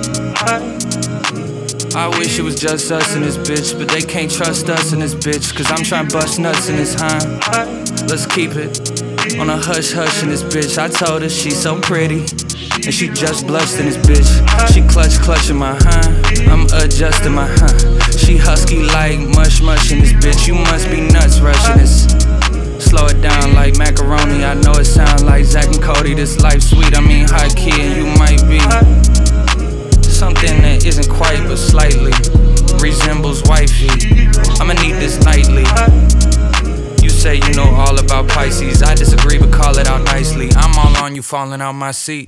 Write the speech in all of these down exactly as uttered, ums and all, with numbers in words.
I wish it was just us in this bitch, but they can't trust us in this bitch, cause I'm tryna bust nuts in this huh. Let's keep it on a hush hush in this bitch. I told her she's so pretty, and she just blushed in this bitch. She clutch clutching my huh, I'm adjusting my huh. She husky like mush mush in this bitch. You must be nuts rushing this. Slow it down like macaroni. I know it sound like Zach and Cody. This life sweet, I mean high key, and you might be something that isn't quite but slightly resembles wifey. I'ma need this nightly. You say you know all about Pisces. I disagree, but call it out nicely. I'm all on you falling out my seat.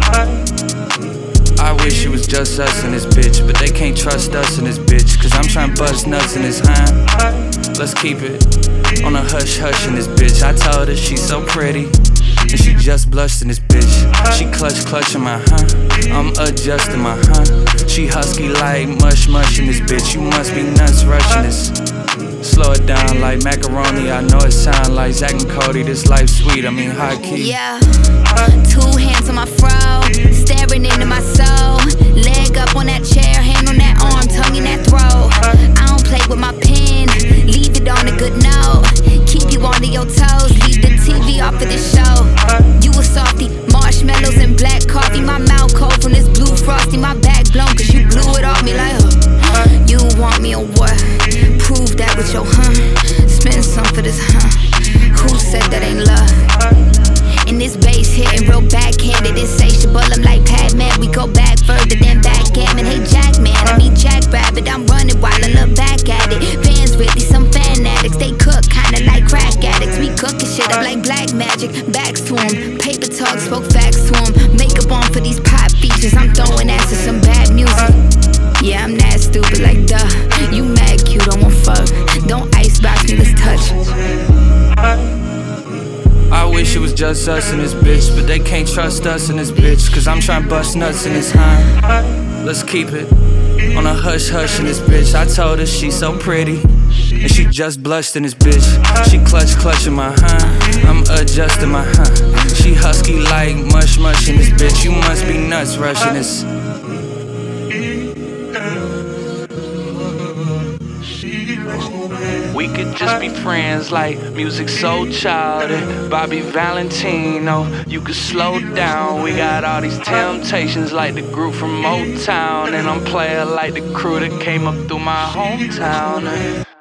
I wish it was just us in this bitch, but they can't trust us in this bitch, cause I'm tryna bust nuts in this huh. Let's keep it on a hush hush in this bitch. I told her she's so pretty, and she just blushed in this bitch. She clutch clutching my huh, I'm adjusting my huh. She husky like mush mush in this bitch. You must be nuts rushing this. Slow it down like macaroni. I know it sound like Zach and Cody. This life sweet, I mean high key. Yeah, two hands on my fro, staring into my soul. Leg up on that chair, hand on that arm, tongue in that throat. I don't play with my pen, leave it on a good note. Keep you on your toes, leave the T V off of the show. You a softy, marshmallows and black coffee. My mouth cold from this blue frosty. My back blown cause you blew it off me like huh. You want me or what? Prove that with your huh. Spend some for this huh. Who said that ain't love? And this bass hitting real backhanded, insatiable. I'm like Pac-Man, we go back further than backgammon. Hey Jackman, I mean Jackrabbit. I'm running while I look back at it. Fans really some fan addicts. They cook kinda like crack addicts. We cooking shit up like black magic. Backs to 'em, paper talk, spoke facts to 'em. Makeup on for these pop features. I'm throwing ass to some bad music. Yeah, I'm that stupid like duh. You mad cute, don't want fuck. Don't icebox me, let's touch. I wish it was just us in this bitch, but they can't trust us in this bitch, cause I'm tryna bust nuts in this huh. Let's keep it on a hush hush in this bitch. I told her she's so pretty, and she just blushed in this bitch. She clutch clutching my huh, I'm adjusting my huh. She husky like mush mush in this bitch. You must be nuts rushing this. We could just be friends like music so childish. Bobby Valentino, you could slow down. We got all these temptations like the group from Motown, and I'm player like the crew that came up through my hometown.